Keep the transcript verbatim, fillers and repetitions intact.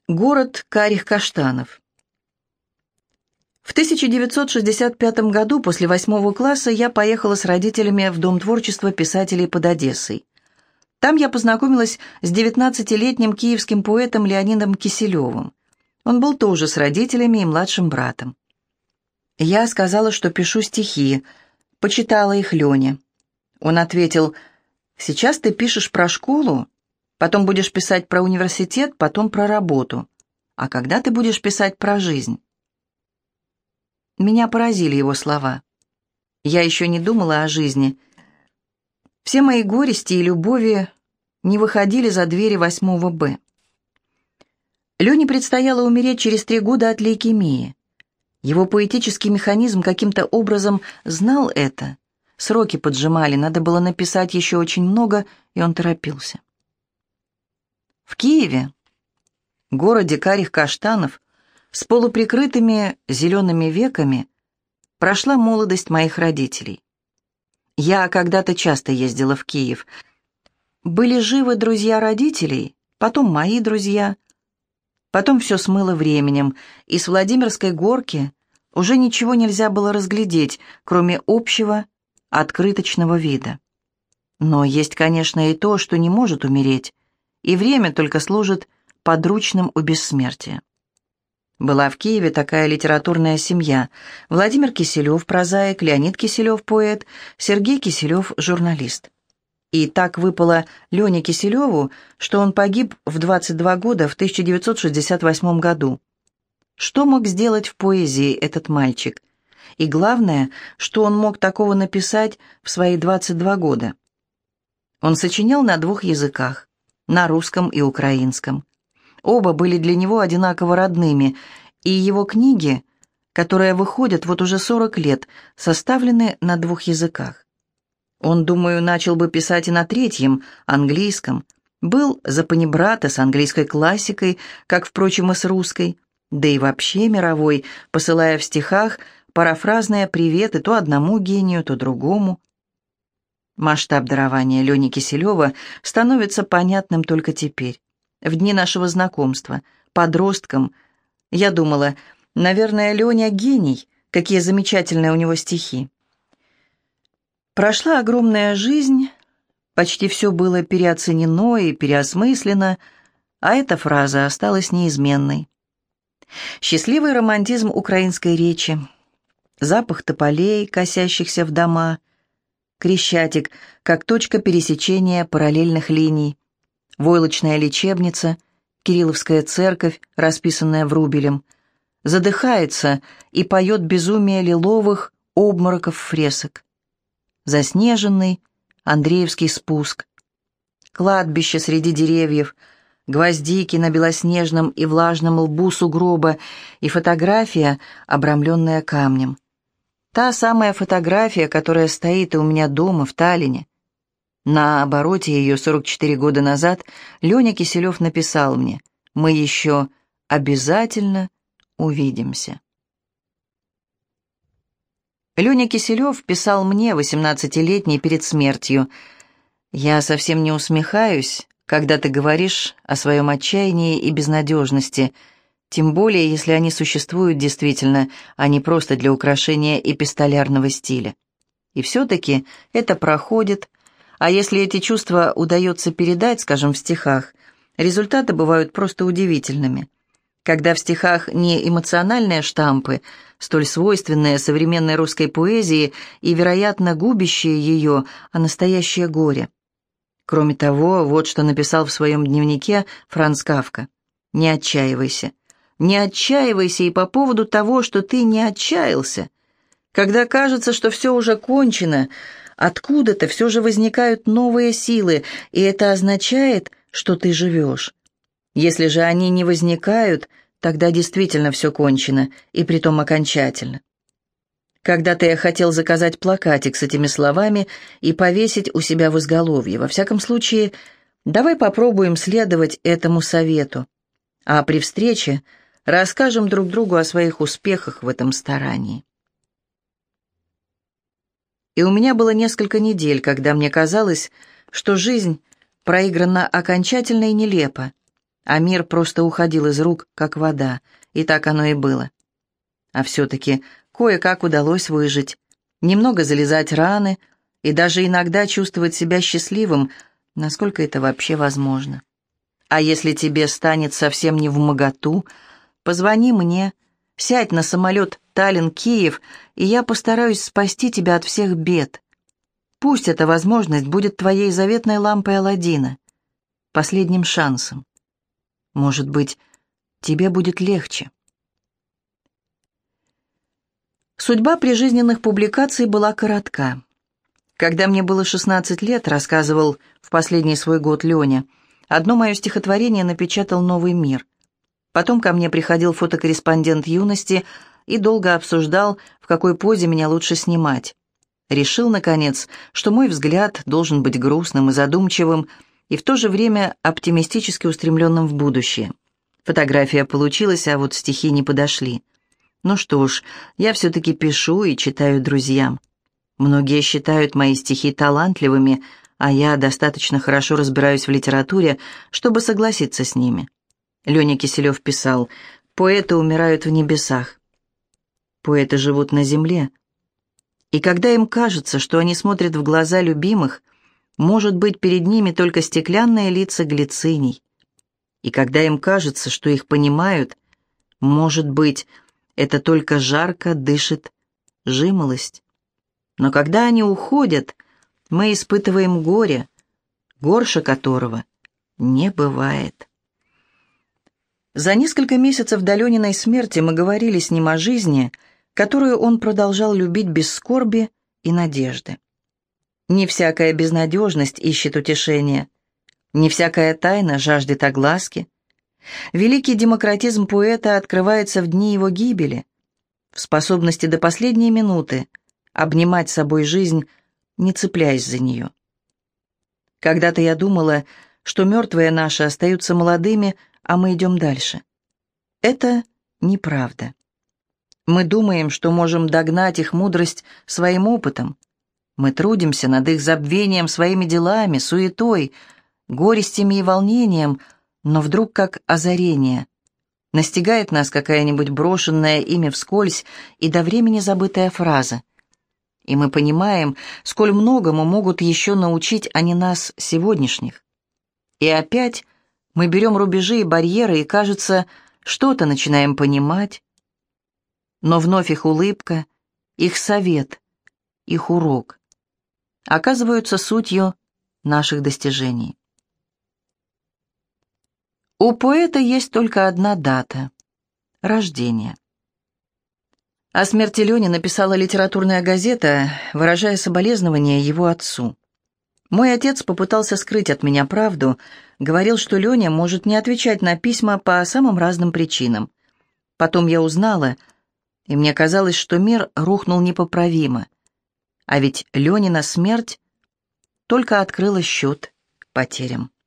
Город карих каштанов. В тысяча девятьсот шестьдесят пятом году после восьмого класса я поехала с родителями в Дом творчества писателей под Одессой. Там я познакомилась с девятнадцатилетним киевским поэтом Леонидом Киселевым. Он был тоже с родителями и младшим братом. Я сказала, что пишу стихи, почитала их Лене. Он ответил: «Сейчас ты пишешь про школу, потом будешь писать про университет, потом про работу. А когда ты будешь писать про жизнь?» Меня поразили его слова. Я еще не думала о жизни. Все мои горести и любови не выходили за двери восьмого Б. Лене предстояло умереть через три года от лейкемии. Его поэтический механизм каким-то образом знал это. Сроки поджимали, надо было написать еще очень много, и он торопился. В Киеве, городе карих каштанов, с полуприкрытыми зелеными веками, прошла молодость моих родителей. Я когда-то часто ездила в Киев. Были живы друзья родителей, потом мои друзья. Потом все смыло временем, и с Владимирской горки уже ничего нельзя было разглядеть, кроме общего, открыточного вида. Но есть, конечно, и то, что не может умереть, и время только служит подручным у бессмертия. Была в Киеве такая литературная семья: Владимир Киселев, прозаик, Леонид Киселев, поэт, Сергей Киселев, журналист. И так выпало Лене Киселеву, что он погиб в двадцать два года в тысяча девятьсот шестьдесят восьмом году. Что мог сделать в поэзии этот мальчик? И главное, что он мог такого написать в свои двадцать два года? Он сочинял на двух языках, на русском и украинском. Оба были для него одинаково родными, и его книги, которые выходят вот уже сорок лет, составлены на двух языках. Он, думаю, начал бы писать и на третьем, английском, был за панибрата с английской классикой, как, впрочем, и с русской, да и вообще мировой, посылая в стихах парафразные приветы то одному гению, то другому. Масштаб дарования Лени Киселева становится понятным только теперь. В дни нашего знакомства, подростком, я думала, наверное, Леня гений, какие замечательные у него стихи. Прошла огромная жизнь, почти все было переоценено и переосмыслено, а эта фраза осталась неизменной. Счастливый романтизм украинской речи, запах тополей, косящихся в дома, Крещатик, как точка пересечения параллельных линий, войлочная лечебница, Кирилловская церковь, расписанная Врубелем, задыхается и поет безумие лиловых обмороков фресок. Заснеженный Андреевский спуск, кладбище среди деревьев, гвоздики на белоснежном и влажном лбу сугроба и фотография, обрамленная камнем. Та самая фотография, которая стоит и у меня дома в Таллине. На обороте ее сорок четыре года назад Леня Киселев написал мне: «Мы еще обязательно увидимся». Леня Киселев писал мне, восемнадцатилетний, перед смертью: «Я совсем не усмехаюсь, когда ты говоришь о своем отчаянии и безнадежности, тем более, если они существуют действительно, а не просто для украшения эпистолярного стиля. И все-таки это проходит, а если эти чувства удается передать, скажем, в стихах, результаты бывают просто удивительными. Когда в стихах не эмоциональные штампы, столь свойственные современной русской поэзии и, вероятно, губящие ее, а настоящее горе. Кроме того, вот что написал в своем дневнике Франц Кафка: «Не отчаивайся. Не отчаивайся и по поводу того, что ты не отчаялся. Когда кажется, что все уже кончено, откуда-то все же возникают новые силы, и это означает, что ты живешь. Если же они не возникают, тогда действительно все кончено, и притом окончательно». Когда-то я хотел заказать плакатик с этими словами и повесить у себя в изголовье. Во всяком случае, давай попробуем следовать этому совету, а при встрече расскажем друг другу о своих успехах в этом старании. И у меня было несколько недель, когда мне казалось, что жизнь проиграна окончательно и нелепо, а мир просто уходил из рук, как вода, и так оно и было. А все-таки кое-как удалось выжить, немного залезать раны и даже иногда чувствовать себя счастливым, насколько это вообще возможно. А если тебе станет совсем невмоготу, позвони мне, сядь на самолет Таллин-Киев, и я постараюсь спасти тебя от всех бед. Пусть эта возможность будет твоей заветной лампой Аладдина, последним шансом. Может быть, тебе будет легче. Судьба прижизненных публикаций была коротка. Когда мне было шестнадцать лет, рассказывал в последний свой год Леня, одно мое стихотворение напечатал «Новый мир». Потом ко мне приходил фотокорреспондент «Юности» и долго обсуждал, в какой позе меня лучше снимать. Решил, наконец, что мой взгляд должен быть грустным и задумчивым, и в то же время оптимистически устремленным в будущее. Фотография получилась, а вот стихи не подошли. Ну что ж, я все-таки пишу и читаю друзьям. Многие считают мои стихи талантливыми, а я достаточно хорошо разбираюсь в литературе, чтобы согласиться с ними. Леня Киселев писал: «Поэты умирают в небесах. Поэты живут на земле. И когда им кажется, что они смотрят в глаза любимых, может быть, перед ними только стеклянные лица глициний. И когда им кажется, что их понимают, может быть, это только жарко дышит жимолость. Но когда они уходят, мы испытываем горе, горше которого не бывает». За несколько месяцев до Лениной смерти мы говорили с ним о жизни, которую он продолжал любить без скорби и надежды. Не всякая безнадежность ищет утешения, не всякая тайна жаждет огласки. Великий демократизм поэта открывается в дни его гибели, в способности до последней минуты обнимать собой жизнь, не цепляясь за нее. Когда-то я думала, что мертвые наши остаются молодыми, а мы идем дальше. Это неправда. Мы думаем, что можем догнать их мудрость своим опытом. Мы трудимся над их забвением своими делами, суетой, горестями и волнением, но вдруг, как озарение, настигает нас какая-нибудь брошенная ими вскользь и до времени забытая фраза. И мы понимаем, сколь многому могут еще научить они нас сегодняшних. И опять мы берем рубежи и барьеры, и, кажется, что-то начинаем понимать. Но вновь их улыбка, их совет, их урок оказываются сутью наших достижений. У поэта есть только одна дата — рождение. О смерти Лени написала литературная газета, выражая соболезнования его отцу. Мой отец попытался скрыть от меня правду, говорил, что Леня может не отвечать на письма по самым разным причинам. Потом я узнала, и мне казалось, что мир рухнул непоправимо. А ведь Ленина смерть только открыла счет потерям.